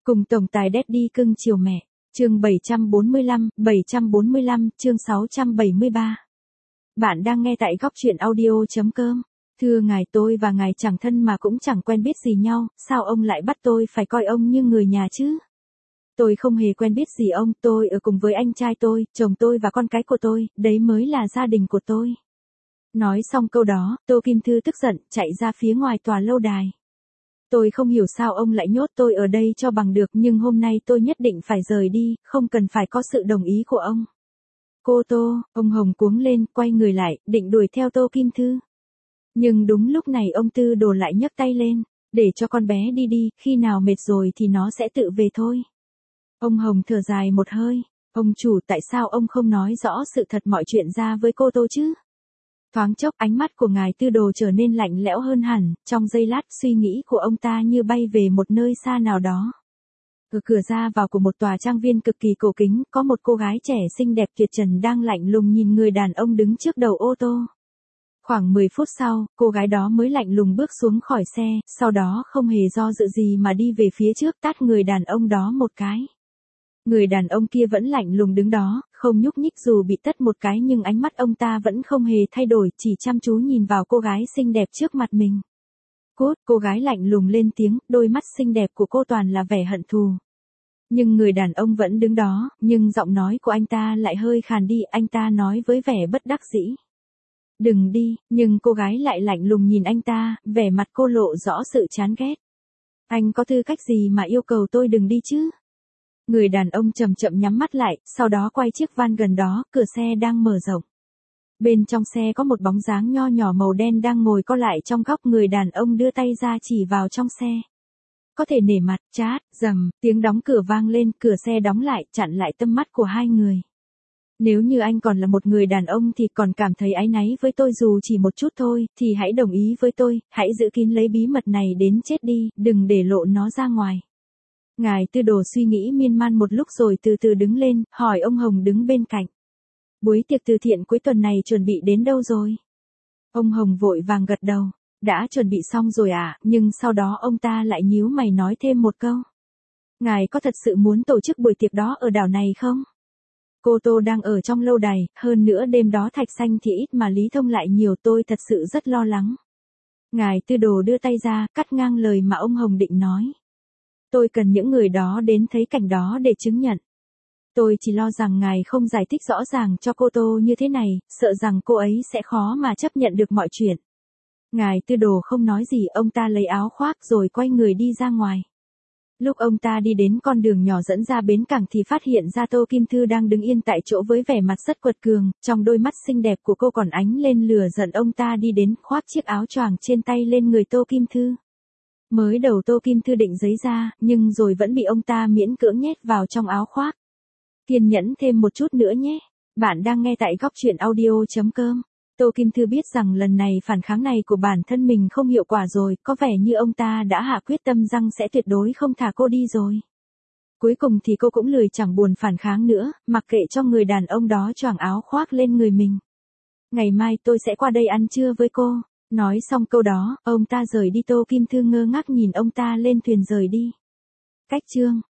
Cùng tổng tài Daddy cưng chiều mẹ. Chương 745, chương 673. Bạn đang nghe tại góc truyện audio.com. Thưa ngài, tôi và ngài chẳng thân mà cũng chẳng quen biết gì nhau, sao ông lại bắt tôi phải coi ông như người nhà chứ? Tôi không hề quen biết gì ông, tôi ở cùng với anh trai tôi, chồng tôi và con cái của tôi, đấy mới là gia đình của tôi. Nói xong câu đó, Tô Kim Thư tức giận, chạy ra phía ngoài tòa lâu đài. Tôi không hiểu sao ông lại nhốt tôi ở đây cho bằng được, nhưng hôm nay tôi nhất định phải rời đi, không cần phải có sự đồng ý của ông. Cô Tô, ông Hồng cuống lên, quay người lại, định đuổi theo Tô Kim Thư. Nhưng đúng lúc này ông Tư Đồ lại nhấc tay lên, để cho con bé đi đi, khi nào mệt rồi thì nó sẽ tự về thôi. Ông Hồng thở dài một hơi, ông chủ, tại sao ông không nói rõ sự thật mọi chuyện ra với cô Tô chứ? Thoáng chốc ánh mắt của ngài Tư Đồ trở nên lạnh lẽo hơn hẳn, trong giây lát suy nghĩ của ông ta như bay về một nơi xa nào đó. Ở cửa ra vào của một tòa trang viên cực kỳ cổ kính, có một cô gái trẻ xinh đẹp tuyệt trần đang lạnh lùng nhìn người đàn ông đứng trước đầu ô tô. Khoảng 10 phút sau, cô gái đó mới lạnh lùng bước xuống khỏi xe, sau đó không hề do dự gì mà đi về phía trước tát người đàn ông đó một cái. Người đàn ông kia vẫn lạnh lùng đứng đó, không nhúc nhích dù bị tát một cái, nhưng ánh mắt ông ta vẫn không hề thay đổi, chỉ chăm chú nhìn vào cô gái xinh đẹp trước mặt mình. Cút, cô gái lạnh lùng lên tiếng, đôi mắt xinh đẹp của cô toàn là vẻ hận thù. Nhưng người đàn ông vẫn đứng đó, nhưng giọng nói của anh ta lại hơi khàn đi, anh ta nói với vẻ bất đắc dĩ. Đừng đi, nhưng cô gái lại lạnh lùng nhìn anh ta, vẻ mặt cô lộ rõ sự chán ghét. Anh có tư cách gì mà yêu cầu tôi đừng đi chứ? Người đàn ông chậm chậm nhắm mắt lại, sau đó quay chiếc van gần đó, cửa xe đang mở rộng. Bên trong xe có một bóng dáng nho nhỏ màu đen đang ngồi co lại trong góc, người đàn ông đưa tay ra chỉ vào trong xe. Có thể nể mặt, chát, rầm, tiếng đóng cửa vang lên, cửa xe đóng lại, chặn lại tâm mắt của hai người. Nếu như anh còn là một người đàn ông thì còn cảm thấy áy náy với tôi dù chỉ một chút thôi, thì hãy đồng ý với tôi, hãy giữ kín lấy bí mật này đến chết đi, đừng để lộ nó ra ngoài. Ngài Tư Đồ suy nghĩ miên man một lúc rồi từ từ đứng lên, hỏi ông Hồng đứng bên cạnh. Buổi tiệc từ thiện cuối tuần này chuẩn bị đến đâu rồi? Ông Hồng vội vàng gật đầu. Đã chuẩn bị xong rồi à, nhưng sau đó ông ta lại nhíu mày nói thêm một câu. Ngài có thật sự muốn tổ chức buổi tiệc đó ở đảo này không? Cô Tô đang ở trong lâu đài, hơn nữa đêm đó thạch xanh thì ít mà Lý Thông lại nhiều, tôi thật sự rất lo lắng. Ngài Tư Đồ đưa tay ra, cắt ngang lời mà ông Hồng định nói. Tôi cần những người đó đến thấy cảnh đó để chứng nhận. Tôi chỉ lo rằng ngài không giải thích rõ ràng cho cô Tô như thế này, sợ rằng cô ấy sẽ khó mà chấp nhận được mọi chuyện. Ngài Tư Đồ không nói gì, ông ta lấy áo khoác rồi quay người đi ra ngoài. Lúc ông ta đi đến con đường nhỏ dẫn ra bến cảng thì phát hiện ra Tô Kim Thư đang đứng yên tại chỗ với vẻ mặt rất quật cường, trong đôi mắt xinh đẹp của cô còn ánh lên lửa giận. Ông ta đi đến, khoác chiếc áo choàng trên tay lên người Tô Kim Thư. Mới đầu Tô Kim Thư định giấy ra, nhưng rồi vẫn bị ông ta miễn cưỡng nhét vào trong áo khoác. Kiên nhẫn thêm một chút nữa nhé. Bạn đang nghe tại góc truyện audio.com. Tô Kim Thư biết rằng lần này phản kháng này của bản thân mình không hiệu quả rồi, có vẻ như ông ta đã hạ quyết tâm rằng sẽ tuyệt đối không thả cô đi rồi. Cuối cùng thì cô cũng lười chẳng buồn phản kháng nữa, mặc kệ cho người đàn ông đó choàng áo khoác lên người mình. Ngày mai tôi sẽ qua đây ăn trưa với cô. Nói xong câu đó, ông ta rời đi. Tô Kim Thư ngơ ngác nhìn ông ta lên thuyền rời đi. Cách chương